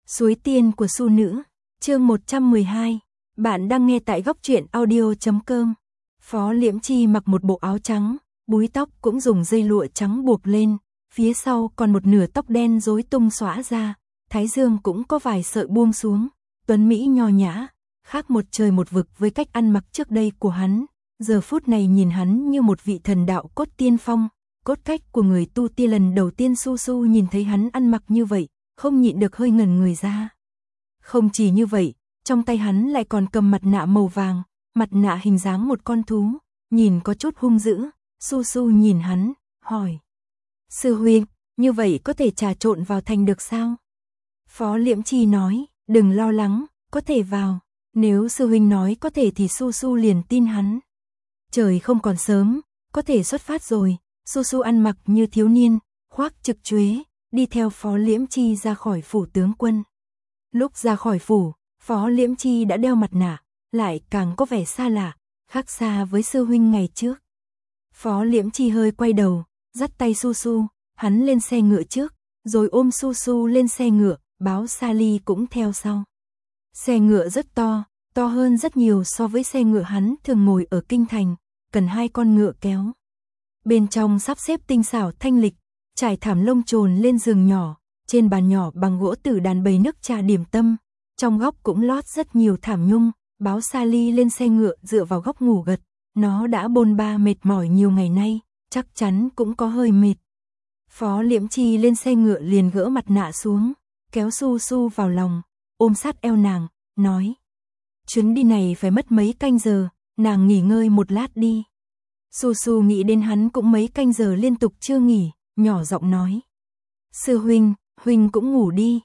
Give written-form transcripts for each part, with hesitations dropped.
Suối tiên của Su Nữ, chương 112. Bạn đang nghe tại góc truyện audio.com. Phó Liễm Chi mặc một bộ áo trắng, búi tóc cũng dùng dây lụa trắng buộc lên, phía sau còn một nửa tóc đen rối tung xõa ra, thái dương cũng có vài sợi buông xuống, tuấn mỹ nho nhã, khác một trời một vực với cách ăn mặc trước đây của hắn. Giờ phút này nhìn hắn như một vị thần đạo cốt tiên phong, cốt cách của người tu tiên. Lần đầu tiên Su Su nhìn thấy hắn ăn mặc như vậy, không nhịn được hơi ngẩn người ra. Không chỉ như vậy, trong tay hắn lại còn cầm mặt nạ màu vàng, mặt nạ hình dáng một con thú, nhìn có chút hung dữ. Su Su nhìn hắn, hỏi: "Sư huynh, như vậy có thể trà trộn vào thành được sao?" Phó Liễm Chi nói: "Đừng lo lắng, có thể vào." Nếu sư huynh nói có thể thì Su Su liền tin hắn. Trời không còn sớm, có thể xuất phát rồi. Su Su ăn mặc như thiếu niên, khoác trực chuế, đi theo Phó Liễm Chi ra khỏi phủ tướng quân. Lúc ra khỏi phủ, Phó Liễm Chi đã đeo mặt nạ, lại càng có vẻ xa lạ, khác xa với sư huynh ngày trước. Phó Liễm Chi hơi quay đầu, dắt tay Su Su, hắn lên xe ngựa trước, rồi ôm Su Su lên xe ngựa, báo Sally cũng theo sau. Xe ngựa rất to, to hơn rất nhiều so với xe ngựa hắn thường ngồi ở kinh thành, cần 2 con ngựa kéo. Bên trong sắp xếp tinh xảo thanh lịch, trải thảm lông trồn lên giường nhỏ, trên bàn nhỏ bằng gỗ tử đàn bày nước trà điểm tâm, trong góc cũng lót rất nhiều thảm nhung. Báo Sally lên xe ngựa dựa vào góc ngủ gật, nó đã bôn ba mệt mỏi nhiều ngày nay, chắc chắn cũng có hơi mệt. Phó Liễm Chi lên xe ngựa liền gỡ mặt nạ xuống, kéo Su Su vào lòng, ôm sát eo nàng, nói: "Chuyến đi này phải mất mấy canh giờ, nàng nghỉ ngơi một lát đi." Su Su nghĩ đến hắn cũng mấy canh giờ liên tục chưa nghỉ, nhỏ giọng nói: "Sư huynh, huynh cũng ngủ đi."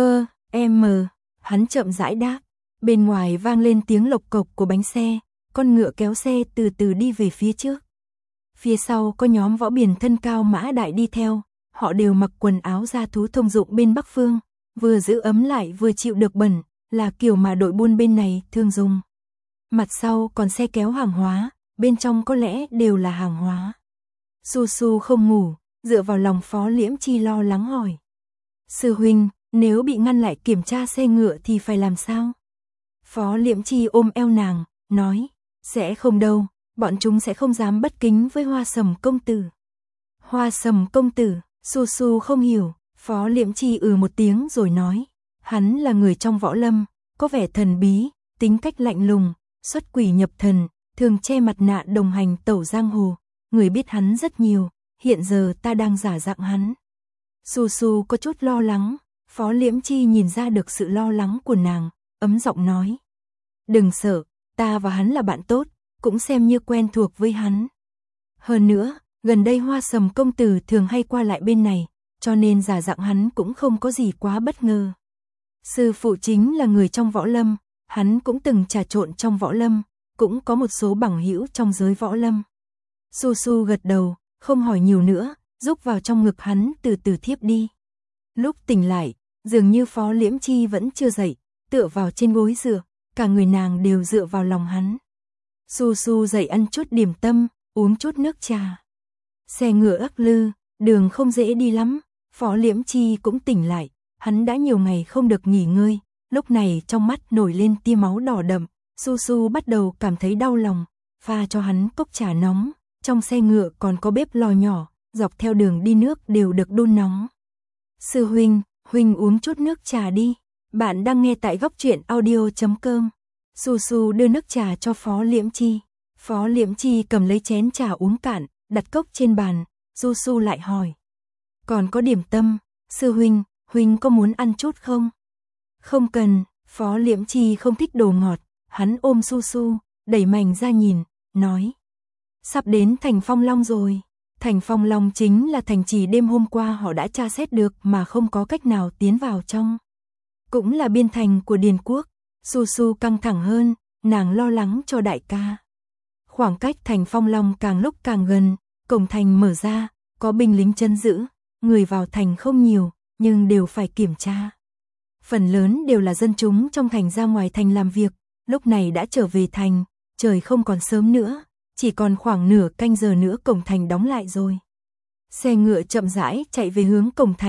Em. Hắn chậm rãi đáp. Bên ngoài vang lên tiếng lộc cộc của bánh xe, con ngựa kéo xe từ từ đi về phía trước. Phía sau có nhóm võ biền thân cao mã đại đi theo, họ đều mặc quần áo da thú thông dụng bên Bắc Phương, vừa giữ ấm lại vừa chịu được bẩn, là kiểu mà đội buôn bên này thường dùng. Mặt sau còn xe kéo hàng hóa, bên trong có lẽ đều là hàng hóa. Su Su không ngủ, dựa vào lòng Phó Liễm Chi lo lắng hỏi: "Sư huynh, nếu bị ngăn lại kiểm tra xe ngựa thì phải làm sao?" Phó Liễm Chi ôm eo nàng, nói: "Sẽ không đâu, bọn chúng sẽ không dám bất kính với Hoa Sầm công tử." Hoa Sầm công tử? Su Su không hiểu. Phó Liễm Chi một tiếng rồi nói: "Hắn là người trong võ lâm, có vẻ thần bí, tính cách lạnh lùng, xuất quỷ nhập thần, thường che mặt nạ đồng hành tẩu giang hồ, người biết hắn rất nhiều, hiện giờ ta đang giả dạng hắn." Su Su có chút lo lắng, Phó Liễm Chi nhìn ra được sự lo lắng của nàng, ấm giọng nói: "Đừng sợ, ta và hắn là bạn tốt, cũng xem như quen thuộc với hắn. Hơn nữa, gần đây Hoa Sầm công tử thường hay qua lại bên này, cho nên giả dạng hắn cũng không có gì quá bất ngờ. Sư phụ chính là người trong võ lâm, hắn cũng từng trà trộn trong võ lâm, cũng có một số bằng hữu trong giới võ lâm." Su Su gật đầu, không hỏi nhiều nữa, rúc vào trong ngực hắn từ từ thiếp đi. Lúc tỉnh lại, dường như Phó Liễm Chi vẫn chưa dậy, tựa vào trên gối dựa, cả người nàng đều dựa vào lòng hắn. Su Su dậy ăn chút điểm tâm, uống chút nước trà. Xe ngựa ắc lư, đường không dễ đi lắm. Phó Liễm Chi cũng tỉnh lại, hắn đã nhiều ngày không được nghỉ ngơi, lúc này trong mắt nổi lên tia máu đỏ đậm. Su Su bắt đầu cảm thấy đau lòng, pha cho hắn cốc trà nóng, trong xe ngựa còn có bếp lò nhỏ, dọc theo đường đi nước đều được đun nóng. "Sư huynh, huynh uống chút nước trà đi." Bạn đang nghe tại góc truyện audio.com. Su Su đưa nước trà cho Phó Liễm Chi. Phó Liễm Chi cầm lấy chén trà uống cạn, đặt cốc trên bàn. Su Su lại hỏi: "Còn có điểm tâm, sư huynh, huynh có muốn ăn chút không?" "Không cần." Phó Liễm Chi không thích đồ ngọt, hắn ôm Su Su, đẩy mành ra nhìn, nói: "Sắp đến thành Phong Long rồi." Thành Phong Long chính là thành trì đêm hôm qua họ đã tra xét được mà không có cách nào tiến vào trong. Cũng là biên thành của Điền Quốc. Su Su căng thẳng hơn, nàng lo lắng cho đại ca. Khoảng cách thành Phong Long càng lúc càng gần, cổng thành mở ra, có binh lính trấn giữ, người vào thành không nhiều, nhưng đều phải kiểm tra. Phần lớn đều là dân chúng trong thành ra ngoài thành làm việc, lúc này đã trở về thành, trời không còn sớm nữa, chỉ còn khoảng nửa canh giờ nữa cổng thành đóng lại rồi. Xe ngựa chậm rãi chạy về hướng cổng thành,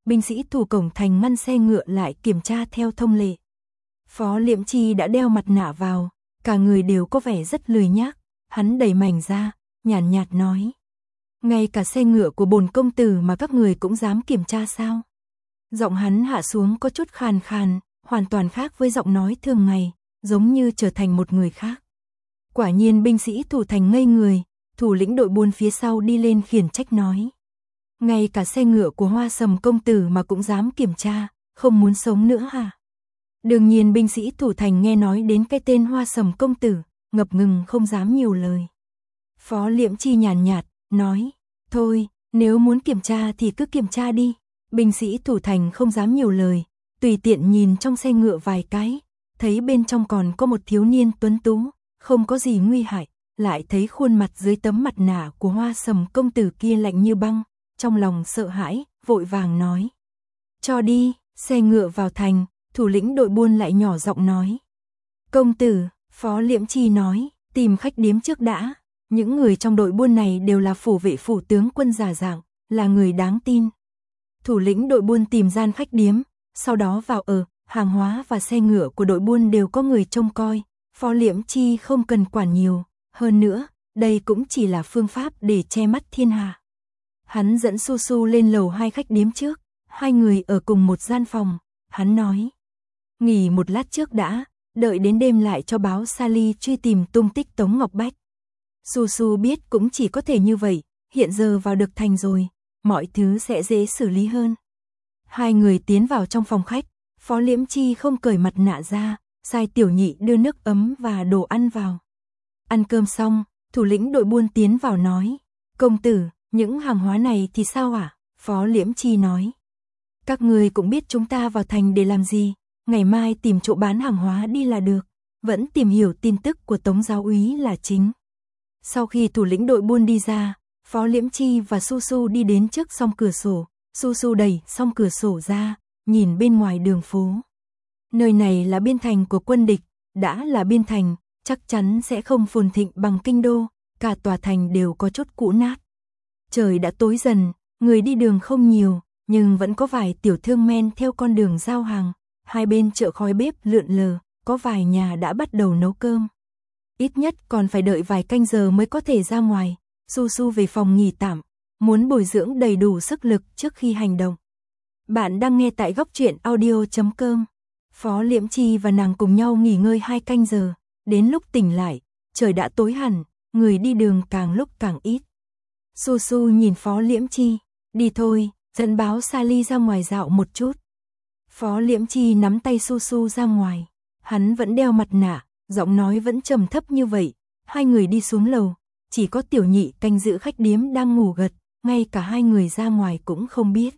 binh sĩ thủ cổng thành ngăn xe ngựa lại kiểm tra theo thông lệ. Phó Liễm Chi đã đeo mặt nạ vào, cả người đều có vẻ rất lười nhác, hắn đẩy mảnh ra, nhàn nhạt nói. Ngay cả xe ngựa của bổn công tử mà các người cũng dám kiểm tra sao? Giọng hắn hạ xuống có chút khàn khàn, hoàn toàn khác với giọng nói thường ngày, giống như trở thành một người khác. Quả nhiên binh sĩ thủ thành ngây người, thủ lĩnh đội buôn phía sau đi lên khiển trách nói. Ngay cả xe ngựa của Hoa Sầm công tử mà cũng dám kiểm tra, không muốn sống nữa hả? Đương nhiên binh sĩ thủ thành nghe nói đến cái tên Hoa Sầm công tử, ngập ngừng không dám nhiều lời. Phó Liễm Chi nhàn nhạt, nói, thôi, nếu muốn kiểm tra thì cứ kiểm tra đi. Binh sĩ thủ thành không dám nhiều lời, tùy tiện nhìn trong xe ngựa vài cái, thấy bên trong còn có một thiếu niên tuấn tú, không có gì nguy hại, lại thấy khuôn mặt dưới tấm mặt nạ của Hoa Sầm công tử kia lạnh như băng, trong lòng sợ hãi, vội vàng nói. Cho đi, xe ngựa vào thành, thủ lĩnh đội buôn lại nhỏ giọng nói. Công tử, Phó Liễm Chi nói, tìm khách điếm trước đã. Những người trong đội buôn này đều là phủ vệ phủ tướng quân giả dạng, là người đáng tin. Thủ lĩnh đội buôn tìm gian khách điếm, sau đó vào ở, hàng hóa và xe ngựa của đội buôn đều có người trông coi, Phó Liễm Chi không cần quản nhiều, hơn nữa, đây cũng chỉ là phương pháp để che mắt thiên hạ. Hắn dẫn Su Su lên lầu 2 khách điếm trước, hai người ở cùng một gian phòng, hắn nói. Nghỉ một lát trước đã, đợi đến đêm lại cho báo Sally truy tìm tung tích Tống Ngọc Bách. Su Su biết cũng chỉ có thể như vậy, hiện giờ vào được thành rồi, mọi thứ sẽ dễ xử lý hơn. Hai người tiến vào trong phòng khách, Phó Liễm Chi không cởi mặt nạ ra, sai tiểu nhị đưa nước ấm và đồ ăn vào. Ăn cơm xong, thủ lĩnh đội buôn tiến vào nói, công tử, những hàng hóa này thì sao ạ? Phó Liễm Chi nói, các người cũng biết chúng ta vào thành để làm gì, ngày mai tìm chỗ bán hàng hóa đi là được, vẫn tìm hiểu tin tức của Tống giáo úy là chính. Sau khi thủ lĩnh đội buôn đi ra, Phó Liễm Chi và Su Su đi đến trước song cửa sổ, Su Su đẩy song cửa sổ ra, nhìn bên ngoài đường phố. Nơi này là biên thành của quân địch, đã là biên thành, chắc chắn sẽ không phồn thịnh bằng kinh đô, cả tòa thành đều có chút cũ nát. Trời đã tối dần, người đi đường không nhiều, nhưng vẫn có vài tiểu thương men theo con đường giao hàng, hai bên chợ khói bếp lượn lờ, có vài nhà đã bắt đầu nấu cơm. Ít nhất còn phải đợi vài canh giờ mới có thể ra ngoài. Su Su về phòng nghỉ tạm, muốn bồi dưỡng đầy đủ sức lực trước khi hành động. Bạn đang nghe tại góc truyện audio.com. Phó Liễm Chi và nàng cùng nhau nghỉ ngơi 2 canh giờ, đến lúc tỉnh lại, trời đã tối hẳn, người đi đường càng lúc càng ít. Su Su nhìn Phó Liễm Chi, đi thôi, dẫn báo Sally ra ngoài dạo một chút. Phó Liễm Chi nắm tay Su Su ra ngoài, hắn vẫn đeo mặt nạ, giọng nói vẫn trầm thấp như vậy, hai người đi xuống lầu. Chỉ có tiểu nhị canh giữ khách điếm đang ngủ gật, ngay cả hai người ra ngoài cũng không biết.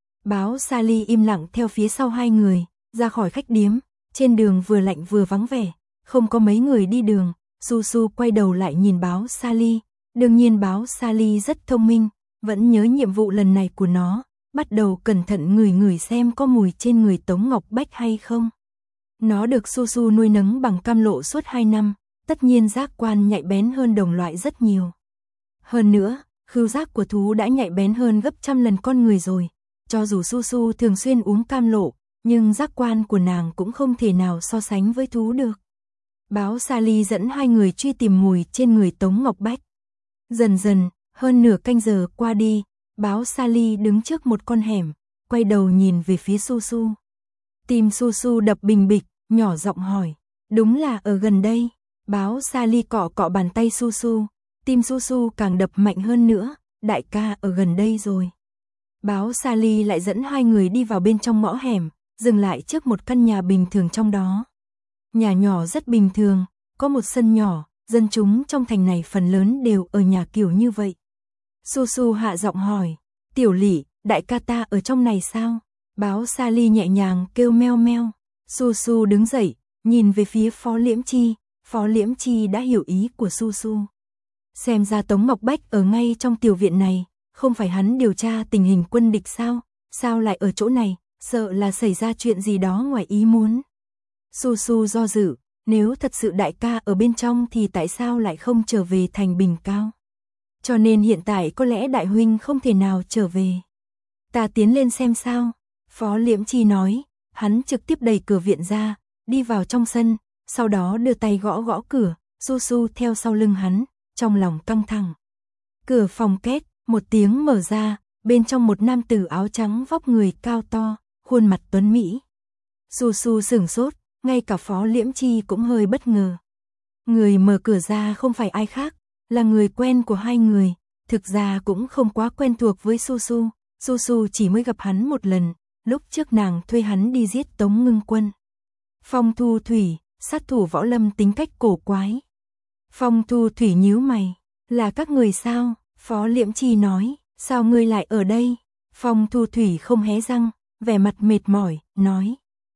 Báo Sally im lặng theo phía sau hai người, ra khỏi khách điếm, trên đường vừa lạnh vừa vắng vẻ, không có mấy người đi đường. Su Su quay đầu lại nhìn báo Sally, đương nhiên báo Sally rất thông minh, vẫn nhớ nhiệm vụ lần này của nó, bắt đầu cẩn thận ngửi xem có mùi trên người Tống Ngọc Bách hay không. Nó được Su Su nuôi nấng bằng cam lộ suốt 2 năm. Tất nhiên giác quan nhạy bén hơn đồng loại rất nhiều. Hơn nữa, khứu giác của thú đã nhạy bén hơn gấp trăm lần con người rồi. Cho dù Su Su thường xuyên uống cam lộ, nhưng giác quan của nàng cũng không thể nào so sánh với thú được. Báo Sally dẫn hai người truy tìm mùi trên người Tống Ngọc Bách. Dần dần, hơn nửa canh giờ qua đi, báo Sally đứng trước một con hẻm, quay đầu nhìn về phía Su Su. Tim Su Su đập bình bịch, nhỏ giọng hỏi, đúng là ở gần đây. Báo Sally cọ cọ bàn tay Su Su, tim Su Su càng đập mạnh hơn nữa, đại ca ở gần đây rồi. Báo Sally lại dẫn hai người đi vào bên trong ngõ hẻm, dừng lại trước một căn nhà bình thường trong đó. Nhà nhỏ rất bình thường, có một sân nhỏ, dân chúng trong thành này phần lớn đều ở nhà kiểu như vậy. Su Su hạ giọng hỏi, tiểu lỵ, đại ca ta ở trong này sao? Báo Sally nhẹ nhàng kêu meo meo. Su Su đứng dậy, nhìn về phía Phó Liễm Chi. Phó Liễm Chi đã hiểu ý của Su Su. Xem ra Tống Ngọc Bách ở ngay trong tiểu viện này, không phải hắn điều tra tình hình quân địch sao? Sao lại ở chỗ này, sợ là xảy ra chuyện gì đó ngoài ý muốn. Su Su do dự, nếu thật sự đại ca ở bên trong thì tại sao lại không trở về thành Bình Cao? Cho nên hiện tại có lẽ đại huynh không thể nào trở về. Ta tiến lên xem sao. Phó Liễm Chi nói, hắn trực tiếp đẩy cửa viện ra, đi vào trong sân, sau đó đưa tay gõ gõ cửa, Su Su theo sau lưng hắn, trong lòng căng thẳng. Cửa phòng két, một tiếng mở ra, bên trong một nam tử áo trắng vóc người cao to, khuôn mặt tuấn mỹ. Su Su sửng sốt, ngay cả Phó Liễm Chi cũng hơi bất ngờ. Người mở cửa ra không phải ai khác, là người quen của hai người, thực ra cũng không quá quen thuộc với Su Su. Su Su chỉ mới gặp hắn một lần, lúc trước nàng thuê hắn đi giết Tống Ngưng Quân. Phong Thu Thủy, sát thủ võ lâm tính cách cổ quái. Phong Thu Thủy nhíu mày, là các người sao? Phó Liễm Chi nói, sao ngươi lại ở đây? Phong Thu Thủy không hé răng, vẻ mặt mệt mỏi, nói.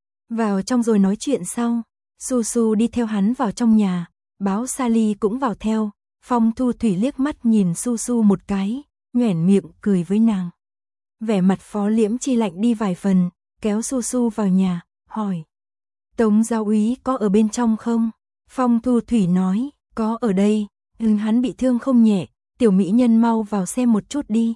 Vào trong rồi nói chuyện sau. Su Su đi theo hắn vào trong nhà, Báo Sally cũng vào theo. Phong Thu Thủy liếc mắt nhìn Su Su một cái, nhoẻn miệng cười với nàng. Vẻ mặt Phó Liễm Chi lạnh đi vài phần, kéo Su Su vào nhà, hỏi. Tống giáo úy có ở bên trong không? Phong Thu Thủy nói, có ở đây, hắn bị thương không nhẹ, tiểu mỹ nhân mau vào xem một chút đi.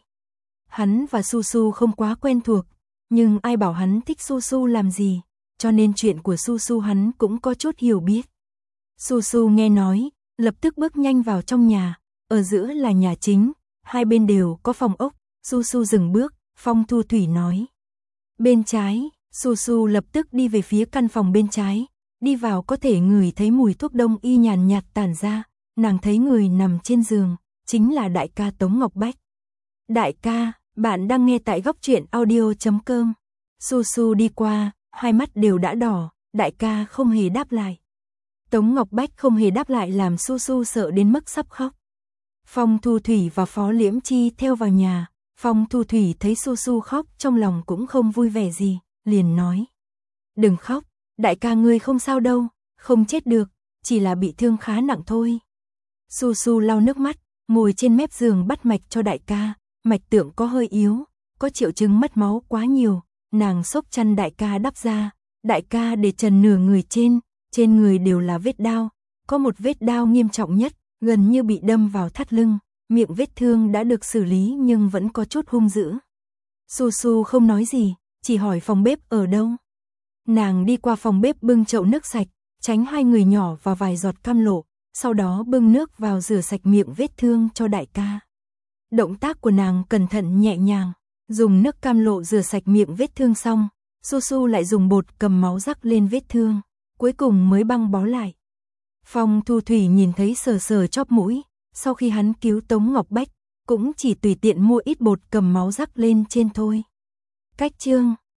Hắn và Su Su không quá quen thuộc, nhưng ai bảo hắn thích Su Su làm gì, cho nên chuyện của Su Su hắn cũng có chút hiểu biết. Su Su nghe nói, lập tức bước nhanh vào trong nhà, ở giữa là nhà chính, hai bên đều có phòng ốc. Su Su dừng bước, Phong Thu Thủy nói. Bên trái, Su Su lập tức đi về phía căn phòng bên trái, đi vào có thể ngửi thấy mùi thuốc đông y nhàn nhạt tản ra, nàng thấy người nằm trên giường, chính là đại ca Tống Ngọc Bách. Đại ca, bạn đang nghe tại Góc Truyện Audio.com. Su Su đi qua, hai mắt đều đã đỏ, đại ca không hề đáp lại. Tống Ngọc Bách không hề đáp lại làm Su Su sợ đến mức sắp khóc. Phong Thu Thủy và Phó Liễm Chi theo vào nhà, Phong Thu Thủy thấy Su Su khóc trong lòng cũng không vui vẻ gì, liền nói. Đừng khóc, đại ca ngươi không sao đâu, không chết được, chỉ là bị thương khá nặng thôi. Su Su lau nước mắt, ngồi trên mép giường bắt mạch cho đại ca, mạch tượng có hơi yếu, có triệu chứng mất máu quá nhiều, nàng xốc chăn đại ca đắp ra, đại ca để trần nửa người trên người đều là vết đao, có một vết đao nghiêm trọng nhất, gần như bị đâm vào thắt lưng, miệng vết thương đã được xử lý nhưng vẫn có chút hung dữ. Su Su không nói gì, chỉ hỏi phòng bếp ở đâu. Nàng đi qua phòng bếp bưng chậu nước sạch, tránh hai người nhỏ và vài giọt cam lộ, sau đó bưng nước vào rửa sạch miệng vết thương cho đại ca. Động tác của nàng cẩn thận nhẹ nhàng, dùng nước cam lộ rửa sạch miệng vết thương xong, Su Su lại dùng bột cầm máu rắc lên vết thương, cuối cùng mới băng bó lại. Phong Thu Thủy nhìn thấy sờ sờ chóp mũi, sau khi hắn cứu Tống Ngọc Bách, cũng chỉ tùy tiện mua ít bột cầm máu rắc lên trên thôi. Cách chương